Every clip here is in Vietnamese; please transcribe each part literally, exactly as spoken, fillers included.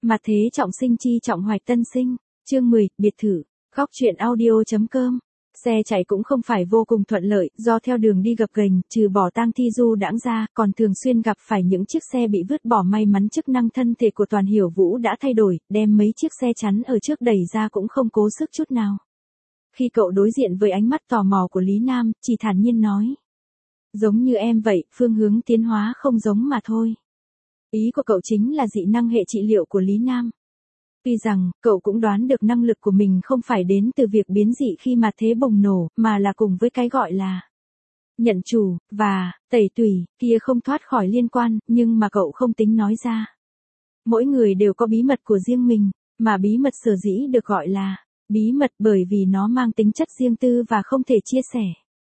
Mặt thế trọng sinh chi trọng hoạch tân sinh. Chương mười, biệt thự. Góc truyện audio.com. Xe chạy cũng không phải vô cùng thuận lợi, do theo đường đi gập ghềnh, trừ bỏ tang thi du đãng ra, còn thường xuyên gặp phải những chiếc xe bị vứt bỏ. May mắn chức năng thân thể của Toàn Hiểu Vũ đã thay đổi, đem mấy chiếc xe chắn ở trước đẩy ra cũng không cố sức chút nào. Khi cậu đối diện với ánh mắt tò mò của Lý Nam, chỉ thản nhiên nói. Giống như em vậy, phương hướng tiến hóa không giống mà thôi. Ý của cậu chính là dị năng hệ trị liệu của Lý Nam. Tuy rằng, cậu cũng đoán được năng lực của mình không phải đến từ việc biến dị khi mà thế bùng nổ, mà là cùng với cái gọi là nhận chủ, và tẩy tủy, kia không thoát khỏi liên quan, nhưng mà cậu không tính nói ra. Mỗi người đều có bí mật của riêng mình, mà bí mật sở dĩ được gọi là bí mật bởi vì nó mang tính chất riêng tư và không thể chia sẻ.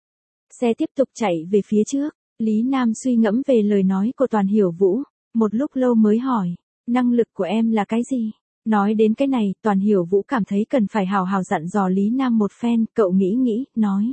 Xe tiếp tục chạy về phía trước, Lý Nam suy ngẫm về lời nói của Toàn Hiểu Vũ, một lúc lâu mới hỏi, năng lực của em là cái gì? Nói đến cái này, Toàn Hiểu Vũ cảm thấy cần phải hào hào dặn dò Lý Nam một phen, cậu nghĩ nghĩ, nói.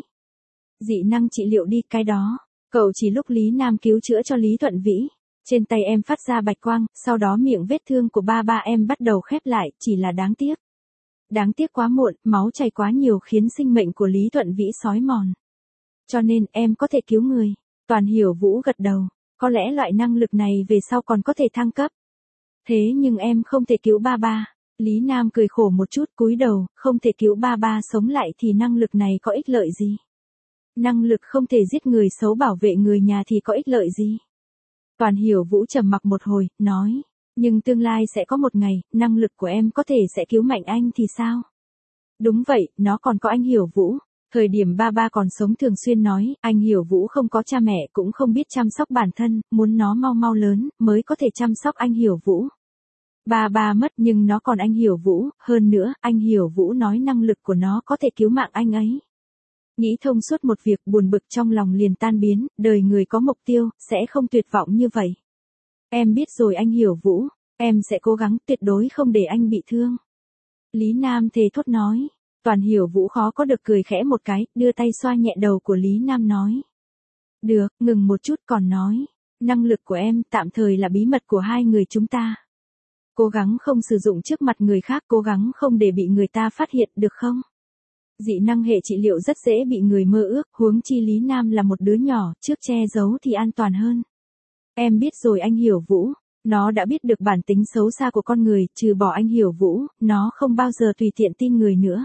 Dị năng trị liệu đi, cái đó. Cậu chỉ lúc Lý Nam cứu chữa cho Lý Thuận Vĩ. Trên tay em phát ra bạch quang, sau đó miệng vết thương của ba ba em bắt đầu khép lại, chỉ là đáng tiếc. Đáng tiếc quá muộn, máu chảy quá nhiều khiến sinh mệnh của Lý Thuận Vĩ xói mòn. Cho nên, em có thể cứu người. Toàn Hiểu Vũ gật đầu. Có lẽ loại năng lực này về sau còn có thể thăng cấp. Thế nhưng em không thể cứu ba ba. Lý Nam cười khổ một chút cúi đầu, không thể cứu ba ba sống lại thì năng lực này có ích lợi gì? Năng lực không thể giết người xấu bảo vệ người nhà thì có ích lợi gì? Toàn Hiểu Vũ trầm mặc một hồi, nói. Nhưng tương lai sẽ có một ngày, năng lực của em có thể sẽ cứu Mạnh Anh thì sao? Đúng vậy, nó còn có anh Hiểu Vũ. Thời điểm ba ba còn sống thường xuyên nói, anh Hiểu Vũ không có cha mẹ cũng không biết chăm sóc bản thân, muốn nó mau mau lớn, mới có thể chăm sóc anh Hiểu Vũ. Ba ba mất nhưng nó còn anh Hiểu Vũ, hơn nữa, anh Hiểu Vũ nói năng lực của nó có thể cứu mạng anh ấy. Nghĩ thông suốt một việc buồn bực trong lòng liền tan biến, đời người có mục tiêu, sẽ không tuyệt vọng như vậy. Em biết rồi anh Hiểu Vũ, em sẽ cố gắng tuyệt đối không để anh bị thương. Lý Nam thề thốt nói. Toàn Hiểu Vũ khó có được cười khẽ một cái, đưa tay xoa nhẹ đầu của Lý Nam nói. Được, ngừng một chút còn nói. Năng lực của em tạm thời là bí mật của hai người chúng ta. Cố gắng không sử dụng trước mặt người khác, cố gắng không để bị người ta phát hiện được không? Dị năng hệ trị liệu rất dễ bị người mơ ước, huống chi Lý Nam là một đứa nhỏ, trước che giấu thì an toàn hơn. Em biết rồi anh Hiểu Vũ. Nó đã biết được bản tính xấu xa của con người, trừ bỏ anh Hiểu Vũ, nó không bao giờ tùy tiện tin người nữa.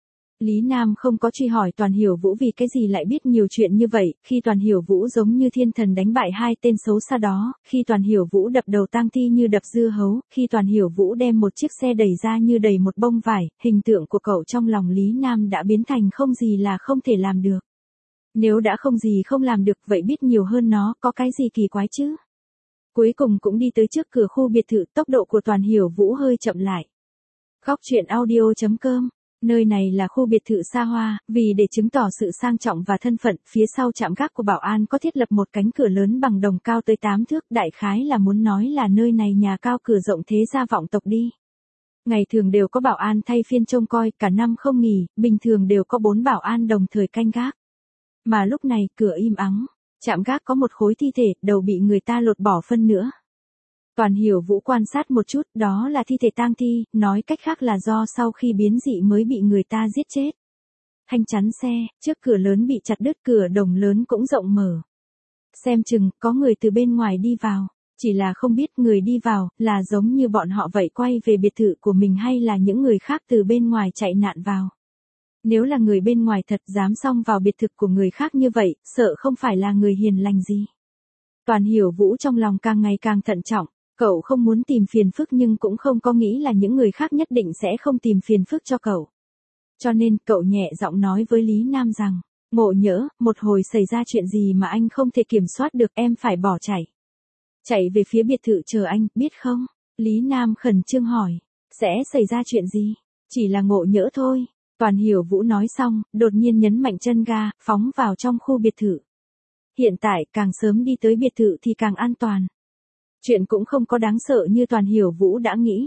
Lý Nam không có truy hỏi Toàn Hiểu Vũ vì cái gì lại biết nhiều chuyện như vậy, khi Toàn Hiểu Vũ giống như thiên thần đánh bại hai tên xấu xa đó, khi Toàn Hiểu Vũ đập đầu tang thi như đập dưa hấu, khi Toàn Hiểu Vũ đem một chiếc xe đẩy ra như đẩy một bông vải, hình tượng của cậu trong lòng Lý Nam đã biến thành không gì là không thể làm được. Nếu đã không gì không làm được vậy biết nhiều hơn nó, có cái gì kỳ quái chứ? Cuối cùng cũng đi tới trước cửa khu biệt thự, tốc độ của Toàn Hiểu Vũ hơi chậm lại. Góc truyện audio.com. Nơi này là khu biệt thự xa hoa, vì để chứng tỏ sự sang trọng và thân phận, phía sau trạm gác của bảo an có thiết lập một cánh cửa lớn bằng đồng cao tới tám thước, đại khái là muốn nói là nơi này nhà cao cửa rộng thế gia vọng tộc đi. Ngày thường đều có bảo an thay phiên trông coi, cả năm không nghỉ, bình thường đều có bốn bảo an đồng thời canh gác. Mà lúc này, cửa im ắng, trạm gác có một khối thi thể, đầu bị người ta lột bỏ phân nữa. Toàn Hiểu Vũ quan sát một chút, đó là thi thể tang thi, nói cách khác là do sau khi biến dị mới bị người ta giết chết. Thanh chắn xe, trước cửa lớn bị chặt đứt, cửa đồng lớn cũng rộng mở. Xem chừng, có người từ bên ngoài đi vào, chỉ là không biết người đi vào, là giống như bọn họ vậy quay về biệt thự của mình hay là những người khác từ bên ngoài chạy nạn vào. Nếu là người bên ngoài thật dám xông vào biệt thự của người khác như vậy, sợ không phải là người hiền lành gì. Toàn Hiểu Vũ trong lòng càng ngày càng thận trọng. Cậu không muốn tìm phiền phức nhưng cũng không có nghĩ là những người khác nhất định sẽ không tìm phiền phức cho cậu. Cho nên cậu nhẹ giọng nói với Lý Nam rằng, ngộ nhỡ, một hồi xảy ra chuyện gì mà anh không thể kiểm soát được em phải bỏ chạy. Chạy về phía biệt thự chờ anh, biết không? Lý Nam khẩn trương hỏi, sẽ xảy ra chuyện gì? Chỉ là ngộ nhỡ thôi. Toàn Hiểu Vũ nói xong, đột nhiên nhấn mạnh chân ga, phóng vào trong khu biệt thự. Hiện tại càng sớm đi tới biệt thự thì càng an toàn. Chuyện cũng không có đáng sợ như Toàn Hiểu Vũ đã nghĩ.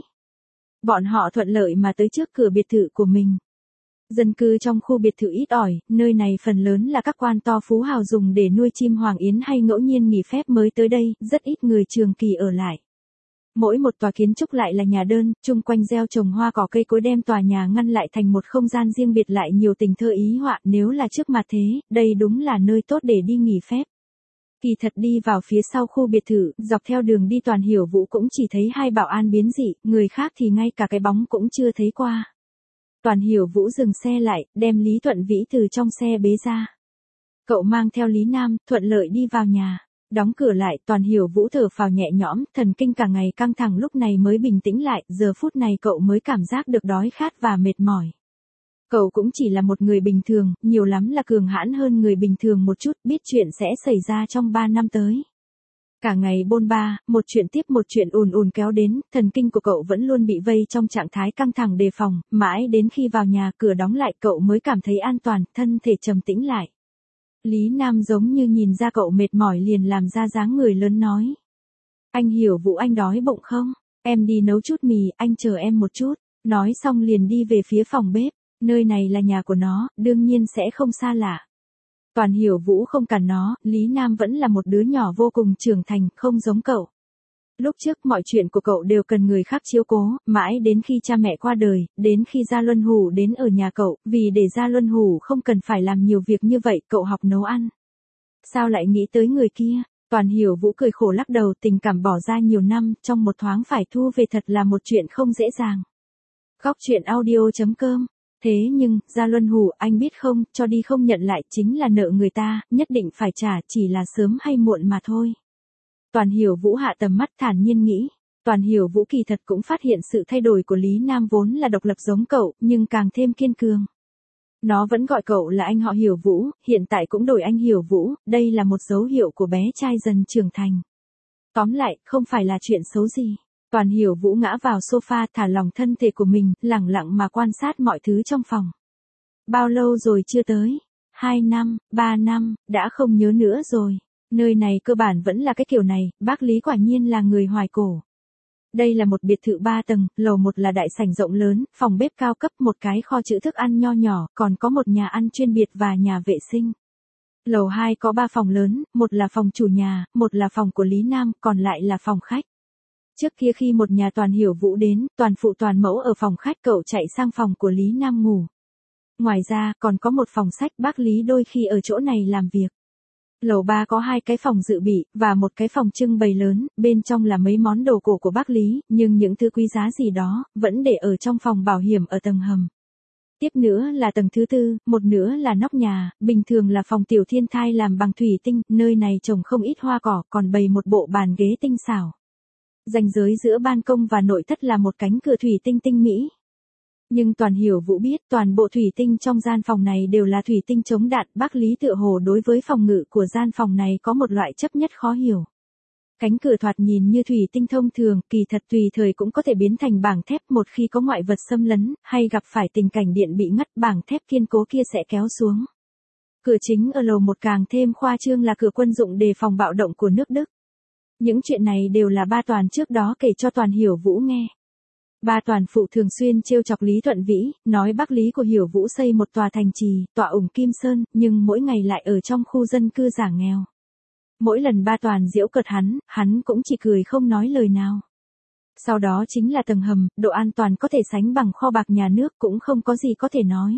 Bọn họ thuận lợi mà tới trước cửa biệt thự của mình. Dân cư trong khu biệt thự ít ỏi, nơi này phần lớn là các quan to phú hào dùng để nuôi chim hoàng yến hay ngẫu nhiên nghỉ phép mới tới đây, rất ít người trường kỳ ở lại. Mỗi một tòa kiến trúc lại là nhà đơn, chung quanh gieo trồng hoa cỏ cây cối đem tòa nhà ngăn lại thành một không gian riêng biệt lại nhiều tình thơ ý họa, nếu là trước mặt thế, đây đúng là nơi tốt để đi nghỉ phép. Kỳ thật đi vào phía sau khu biệt thự, dọc theo đường đi Toàn Hiểu Vũ cũng chỉ thấy hai bảo an biến dị, người khác thì ngay cả cái bóng cũng chưa thấy qua. Toàn Hiểu Vũ dừng xe lại, đem Lý Thuận Vĩ từ trong xe bế ra. Cậu mang theo Lý Nam, thuận lợi đi vào nhà. Đóng cửa lại, Toàn Hiểu Vũ thở phào nhẹ nhõm, thần kinh cả ngày căng thẳng lúc này mới bình tĩnh lại, giờ phút này cậu mới cảm giác được đói khát và mệt mỏi. Cậu cũng chỉ là một người bình thường, nhiều lắm là cường hãn hơn người bình thường một chút, biết chuyện sẽ xảy ra trong ba năm tới. Cả ngày bôn ba, một chuyện tiếp một chuyện ùn ùn kéo đến, thần kinh của cậu vẫn luôn bị vây trong trạng thái căng thẳng đề phòng, mãi đến khi vào nhà cửa đóng lại cậu mới cảm thấy an toàn, thân thể trầm tĩnh lại. Lý Nam giống như nhìn ra cậu mệt mỏi liền làm ra dáng người lớn nói. Anh Hiểu Vũ anh đói bụng không? Em đi nấu chút mì, anh chờ em một chút. Nói xong liền đi về phía phòng bếp, nơi này là nhà của nó, đương nhiên sẽ không xa lạ. Toàn Hiểu Vũ không cản nó, Lý Nam vẫn là một đứa nhỏ vô cùng trưởng thành, không giống cậu. Lúc trước mọi chuyện của cậu đều cần người khác chiếu cố, mãi đến khi cha mẹ qua đời, đến khi Gia Luân Hủ đến ở nhà cậu, vì để Gia Luân Hủ không cần phải làm nhiều việc như vậy, cậu học nấu ăn. Sao lại nghĩ tới người kia? Toàn Hiểu Vũ cười khổ lắc đầu, tình cảm bỏ ra nhiều năm, trong một thoáng phải thu về thật là một chuyện không dễ dàng. Góc truyện audio chấm com. Thế nhưng, Gia Luân Hủ, anh biết không, cho đi không nhận lại chính là nợ người ta, nhất định phải trả, chỉ là sớm hay muộn mà thôi. Toàn Hiểu Vũ hạ tầm mắt thản nhiên nghĩ. Toàn Hiểu Vũ kỳ thật cũng phát hiện sự thay đổi của Lý Nam vốn là độc lập giống cậu, nhưng càng thêm kiên cường. Nó vẫn gọi cậu là anh họ Hiểu Vũ, hiện tại cũng đổi anh Hiểu Vũ, đây là một dấu hiệu của bé trai dần trưởng thành. Tóm lại, không phải là chuyện xấu gì. Toàn Hiểu Vũ ngã vào sofa thả lỏng thân thể của mình, lẳng lặng mà quan sát mọi thứ trong phòng. Bao lâu rồi chưa tới? Hai năm, ba năm, đã không nhớ nữa rồi. Nơi này cơ bản vẫn là cái kiểu này, bác Lý quả nhiên là người hoài cổ. Đây là một biệt thự ba tầng, lầu một là đại sảnh rộng lớn, phòng bếp cao cấp, một cái kho trữ thức ăn nho nhỏ, còn có một nhà ăn chuyên biệt và nhà vệ sinh. Lầu hai có ba phòng lớn, một là phòng chủ nhà, một là phòng của Lý Nam, còn lại là phòng khách. Trước kia khi một nhà Toàn Hiểu Vũ đến, toàn phụ toàn mẫu ở phòng khách cậu chạy sang phòng của Lý Nam ngủ. Ngoài ra, còn có một phòng sách bác Lý đôi khi ở chỗ này làm việc. Lầu ba có hai cái phòng dự bị, và một cái phòng trưng bày lớn, bên trong là mấy món đồ cổ của bác Lý, nhưng những thứ quý giá gì đó, vẫn để ở trong phòng bảo hiểm ở tầng hầm. Tiếp nữa là tầng thứ tư, một nữa là nóc nhà, bình thường là phòng tiểu thiên thai làm bằng thủy tinh, nơi này trồng không ít hoa cỏ, còn bày một bộ bàn ghế tinh xảo. Ranh giới giữa ban công và nội thất là một cánh cửa thủy tinh tinh mỹ. Nhưng Toàn Hiểu Vũ biết toàn bộ thủy tinh trong gian phòng này đều là thủy tinh chống đạn, bác Lý tựa hồ đối với phòng ngự của gian phòng này có một loại chấp nhất khó hiểu. Cánh cửa thoạt nhìn như thủy tinh thông thường, kỳ thật tùy thời cũng có thể biến thành bảng thép, một khi có ngoại vật xâm lấn, hay gặp phải tình cảnh điện bị ngắt, bảng thép kiên cố kia sẽ kéo xuống. Cửa chính ở lầu một càng thêm khoa trương là cửa quân dụng đề phòng bạo động của nước Đức. Những chuyện này đều là ba Toàn trước đó kể cho Toàn Hiểu Vũ nghe. Ba Toàn phụ thường xuyên trêu chọc Lý Thuận Vĩ, nói bác Lý của Hiểu Vũ xây một tòa thành trì, tọa ủng Kim Sơn, nhưng mỗi ngày lại ở trong khu dân cư giả nghèo. Mỗi lần ba Toàn giễu cợt hắn, hắn cũng chỉ cười không nói lời nào. Sau đó chính là tầng hầm, độ an toàn có thể sánh bằng kho bạc nhà nước, cũng không có gì có thể nói.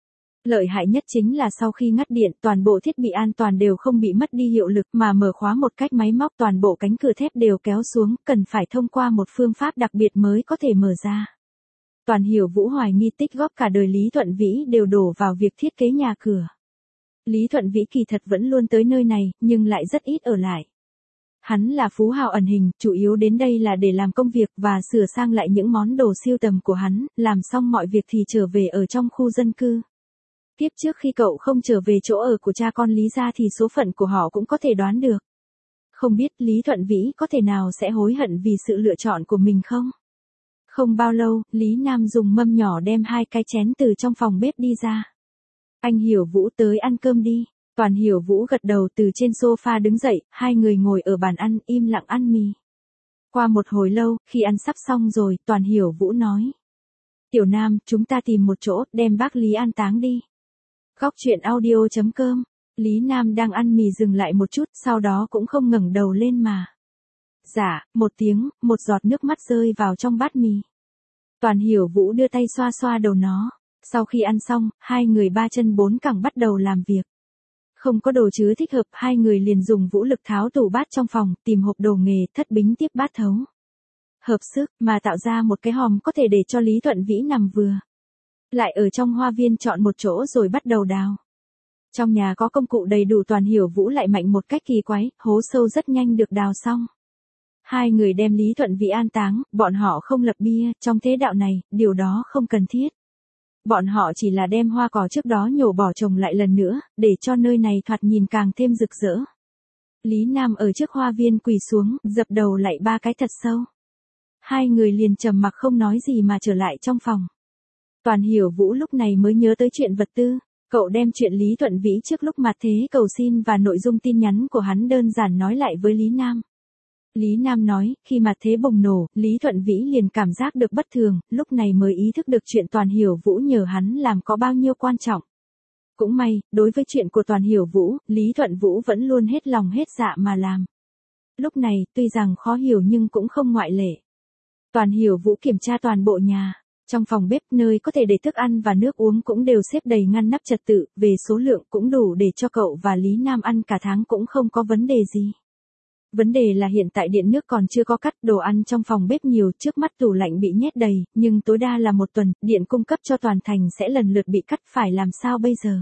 Lợi hại nhất chính là sau khi ngắt điện, toàn bộ thiết bị an toàn đều không bị mất đi hiệu lực mà mở khóa một cách máy móc, toàn bộ cánh cửa thép đều kéo xuống, cần phải thông qua một phương pháp đặc biệt mới có thể mở ra. Toàn Hiểu Vũ hoài nghi tích góp cả đời Lý Thuận Vĩ đều đổ vào việc thiết kế nhà cửa. Lý Thuận Vĩ kỳ thật vẫn luôn tới nơi này, nhưng lại rất ít ở lại. Hắn là phú hào ẩn hình, chủ yếu đến đây là để làm công việc và sửa sang lại những món đồ sưu tầm của hắn, làm xong mọi việc thì trở về ở trong khu dân cư. Tiếp trước khi cậu không trở về chỗ ở của cha con Lý gia thì số phận của họ cũng có thể đoán được. Không biết Lý Thuận Vĩ có thể nào sẽ hối hận vì sự lựa chọn của mình không? Không bao lâu, Lý Nam dùng mâm nhỏ đem hai cái chén từ trong phòng bếp đi ra. Anh Hiểu Vũ tới ăn cơm đi. Toàn Hiểu Vũ gật đầu từ trên sofa đứng dậy, hai người ngồi ở bàn ăn im lặng ăn mì. Qua một hồi lâu, khi ăn sắp xong rồi, Toàn Hiểu Vũ nói. Tiểu Nam, chúng ta tìm một chỗ, đem bác Lý an táng đi. Góc truyện audio chấm com. Lý Nam đang ăn mì dừng lại một chút, sau đó cũng không ngẩng đầu lên mà Dạ, một tiếng, một giọt nước mắt rơi vào trong bát mì. Toàn Hiểu Vũ đưa tay xoa xoa đầu nó. Sau khi ăn xong, hai người ba chân bốn cẳng bắt đầu làm việc. Không có đồ chứa thích hợp, hai người liền dùng vũ lực tháo tủ bát trong phòng, tìm hộp đồ nghề, thất bính tiếp bát thấu. Hợp sức, mà tạo ra một cái hòm có thể để cho Lý Thuận Vĩ nằm vừa. Lại ở trong hoa viên chọn một chỗ rồi bắt đầu đào. Trong nhà có công cụ đầy đủ, Toàn Hiểu Vũ lại mạnh một cách kỳ quái, hố sâu rất nhanh được đào xong. Hai người đem Lý Thuận Vĩ an táng, bọn họ không lập bia, trong thế đạo này, điều đó không cần thiết. Bọn họ chỉ là đem hoa cỏ trước đó nhổ bỏ trồng lại lần nữa, để cho nơi này thoạt nhìn càng thêm rực rỡ. Lý Nam ở trước hoa viên quỳ xuống, dập đầu lại ba cái thật sâu. Hai người liền trầm mặc không nói gì mà trở lại trong phòng. Toàn Hiểu Vũ lúc này mới nhớ tới chuyện vật tư. Cậu đem chuyện Lý Thuận Vĩ trước lúc mặt thế cầu xin và nội dung tin nhắn của hắn đơn giản nói lại với Lý Nam. Lý Nam nói, khi mặt thế bùng nổ, Lý Thuận Vĩ liền cảm giác được bất thường, lúc này mới ý thức được chuyện Toàn Hiểu Vũ nhờ hắn làm có bao nhiêu quan trọng. Cũng may, đối với chuyện của Toàn Hiểu Vũ, Lý Thuận Vũ vẫn luôn hết lòng hết dạ mà làm. Lúc này, tuy rằng khó hiểu nhưng cũng không ngoại lệ. Toàn Hiểu Vũ kiểm tra toàn bộ nhà. Trong phòng bếp, nơi có thể để thức ăn và nước uống cũng đều xếp đầy ngăn nắp trật tự, về số lượng cũng đủ để cho cậu và Lý Nam ăn cả tháng cũng không có vấn đề gì. Vấn đề là hiện tại điện nước còn chưa có cắt, đồ ăn trong phòng bếp nhiều, trước mắt tủ lạnh bị nhét đầy, nhưng tối đa là một tuần, điện cung cấp cho toàn thành sẽ lần lượt bị cắt, phải làm sao bây giờ?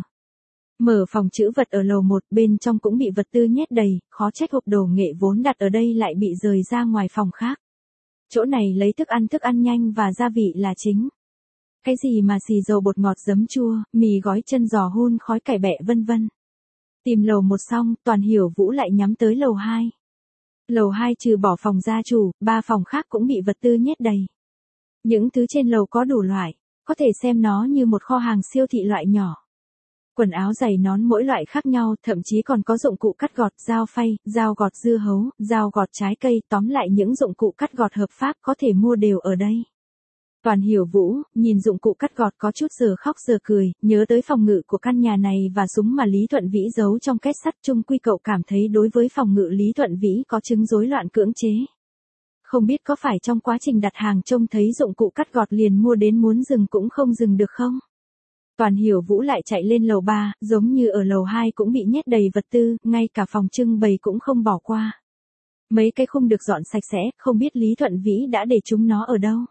Mở phòng trữ vật ở lầu một, bên trong cũng bị vật tư nhét đầy, khó trách hộp đồ nghệ vốn đặt ở đây lại bị rời ra ngoài phòng khác. Chỗ này lấy thức ăn thức ăn nhanh và gia vị là chính. Cái gì mà xì dầu bột ngọt giấm chua, mì gói chân giò hun khói cải bẹ vân vân. Tìm lầu một xong, Toàn Hiểu Vũ lại nhắm tới lầu hai. Lầu hai trừ bỏ phòng gia chủ, ba phòng khác cũng bị vật tư nhét đầy. Những thứ trên lầu có đủ loại, có thể xem nó như một kho hàng siêu thị loại nhỏ. Quần áo giày nón mỗi loại khác nhau, thậm chí còn có dụng cụ cắt gọt, dao phay, dao gọt dưa hấu, dao gọt trái cây, tóm lại những dụng cụ cắt gọt hợp pháp có thể mua đều ở đây. Toàn Hiểu Vũ, nhìn dụng cụ cắt gọt có chút giờ khóc giờ cười, nhớ tới phòng ngự của căn nhà này và súng mà Lý Thuận Vĩ giấu trong két sắt, chung quy cậu cảm thấy đối với phòng ngự Lý Thuận Vĩ có chứng rối loạn cưỡng chế. Không biết có phải trong quá trình đặt hàng trông thấy dụng cụ cắt gọt liền mua đến muốn dừng cũng không dừng được không? Toàn Hiểu Vũ lại chạy lên lầu ba, giống như ở lầu hai cũng bị nhét đầy vật tư, ngay cả phòng trưng bày cũng không bỏ qua. Mấy cái khung được dọn sạch sẽ, không biết Lý Thuận Vĩ đã để chúng nó ở đâu.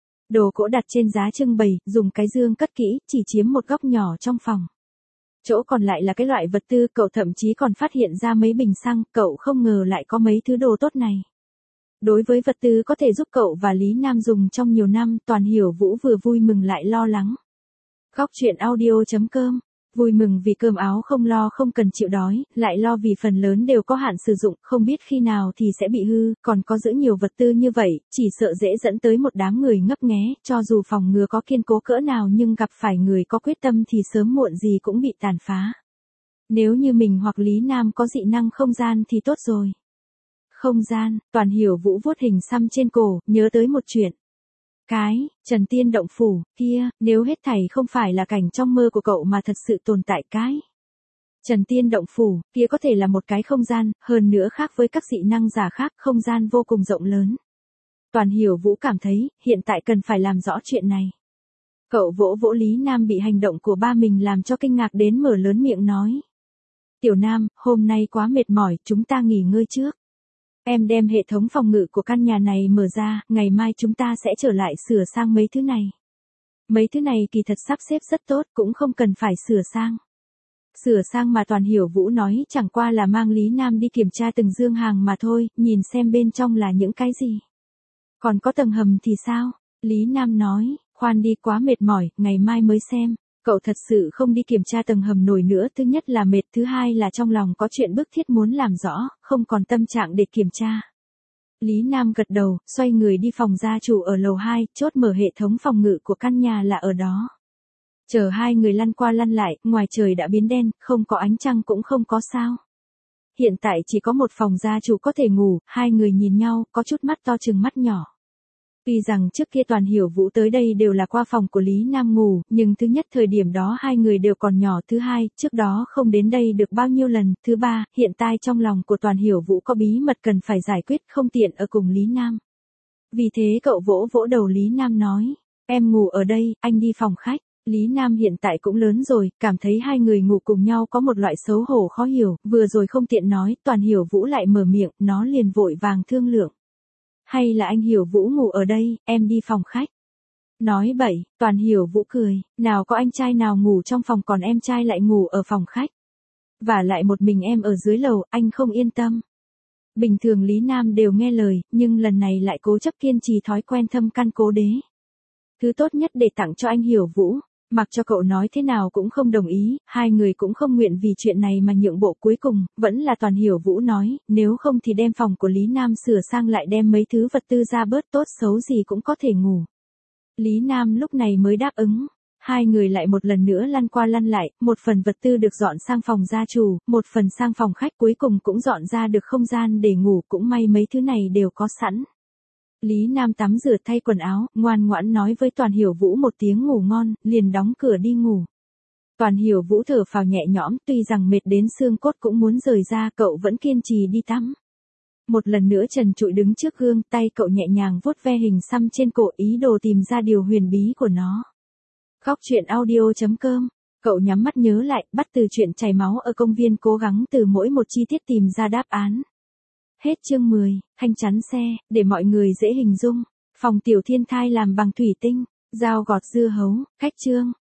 Đồ cỗ đặt trên giá trưng bày, dùng cái dương cất kỹ, chỉ chiếm một góc nhỏ trong phòng. Chỗ còn lại là cái loại vật tư, cậu thậm chí còn phát hiện ra mấy bình xăng, cậu không ngờ lại có mấy thứ đồ tốt này. Đối với vật tư có thể giúp cậu và Lý Nam dùng trong nhiều năm, Toàn Hiểu Vũ vừa vui mừng lại lo lắng. Góc truyện audio chấm com. Vui mừng vì cơm áo không lo không cần chịu đói, lại lo vì phần lớn đều có hạn sử dụng, không biết khi nào thì sẽ bị hư, còn có giữ nhiều vật tư như vậy, chỉ sợ dễ dẫn tới một đám người ngấp nghé, cho dù phòng ngừa có kiên cố cỡ nào nhưng gặp phải người có quyết tâm thì sớm muộn gì cũng bị tàn phá. Nếu như mình hoặc Lý Nam có dị năng không gian thì tốt rồi. Không gian, Toàn Hiểu Vũ vuốt hình xăm trên cổ, nhớ tới một chuyện. Cái, Trần Tiên Động Phủ, kia, nếu hết thảy không phải là cảnh trong mơ của cậu mà thật sự tồn tại cái. Trần Tiên Động Phủ, kia có thể là một cái không gian, hơn nữa khác với các dị năng giả khác, không gian vô cùng rộng lớn. Toàn Hiểu Vũ cảm thấy, hiện tại cần phải làm rõ chuyện này. Cậu vỗ vỗ Lý Nam bị hành động của ba mình làm cho kinh ngạc đến mở lớn miệng nói. Tiểu Nam, hôm nay quá mệt mỏi, chúng ta nghỉ ngơi trước. Em đem hệ thống phòng ngự của căn nhà này mở ra, ngày mai chúng ta sẽ trở lại sửa sang mấy thứ này. Mấy thứ này kỳ thật sắp xếp rất tốt, cũng không cần phải sửa sang. Sửa sang mà Toàn Hiểu Vũ nói chẳng qua là mang Lý Nam đi kiểm tra từng dương hàng mà thôi, nhìn xem bên trong là những cái gì. Còn có tầng hầm thì sao? Lý Nam nói, khoan đi, quá mệt mỏi, ngày mai mới xem. Cậu thật sự không đi kiểm tra tầng hầm nổi nữa, thứ nhất là mệt, thứ hai là trong lòng có chuyện bức thiết muốn làm rõ, không còn tâm trạng để kiểm tra. Lý Nam gật đầu, xoay người đi phòng gia chủ ở lầu hai, chốt mở hệ thống phòng ngự của căn nhà là ở đó. Chờ hai người lăn qua lăn lại, ngoài trời đã biến đen, không có ánh trăng cũng không có sao. Hiện tại chỉ có một phòng gia chủ có thể ngủ, hai người nhìn nhau, có chút mắt to chừng mắt nhỏ. Tuy rằng trước kia Toàn Hiểu Vũ tới đây đều là qua phòng của Lý Nam ngủ, nhưng thứ nhất thời điểm đó hai người đều còn nhỏ, thứ hai, trước đó không đến đây được bao nhiêu lần, thứ ba, hiện tại trong lòng của Toàn Hiểu Vũ có bí mật cần phải giải quyết, không tiện ở cùng Lý Nam. Vì thế cậu vỗ vỗ đầu Lý Nam nói, em ngủ ở đây, anh đi phòng khách. Lý Nam hiện tại cũng lớn rồi, cảm thấy hai người ngủ cùng nhau có một loại xấu hổ khó hiểu, vừa rồi không tiện nói, Toàn Hiểu Vũ lại mở miệng, nó liền vội vàng thương lượng. Hay là anh Hiểu Vũ ngủ ở đây, em đi phòng khách. Nói bậy, Toàn Hiểu Vũ cười, nào có anh trai nào ngủ trong phòng còn em trai lại ngủ ở phòng khách. Và lại một mình em ở dưới lầu, anh không yên tâm. Bình thường Lý Nam đều nghe lời, nhưng lần này lại cố chấp kiên trì thói quen thâm căn cố đế. Thứ tốt nhất để tặng cho anh Hiểu Vũ, mặc cho cậu nói thế nào cũng không đồng ý, hai người cũng không nguyện vì chuyện này mà nhượng bộ, cuối cùng, vẫn là Toàn Hiểu Vũ nói, nếu không thì đem phòng của Lý Nam sửa sang lại, đem mấy thứ vật tư ra bớt, tốt xấu gì cũng có thể ngủ. Lý Nam lúc này mới đáp ứng. Hai người lại một lần nữa lăn qua lăn lại, một phần vật tư được dọn sang phòng gia chủ, một phần sang phòng khách, cuối cùng cũng dọn ra được không gian để ngủ, cũng may mấy thứ này đều có sẵn. Lý Nam tắm rửa thay quần áo, ngoan ngoãn nói với Toàn Hiểu Vũ một tiếng ngủ ngon, liền đóng cửa đi ngủ. Toàn Hiểu Vũ thở phào nhẹ nhõm, tuy rằng mệt đến xương cốt cũng muốn rời ra, cậu vẫn kiên trì đi tắm. Một lần nữa trần trụi đứng trước gương, tay cậu nhẹ nhàng vuốt ve hình xăm trên cổ, ý đồ tìm ra điều huyền bí của nó. Khóc chuyện audio chấm com. Cậu nhắm mắt nhớ lại, bắt từ chuyện chảy máu ở công viên, cố gắng từ mỗi một chi tiết tìm ra đáp án. Hết chương mười, thanh chắn xe, để mọi người dễ hình dung. Phòng Tiểu Thiên Thai làm bằng thủy tinh, dao gọt dưa hấu, cách chương.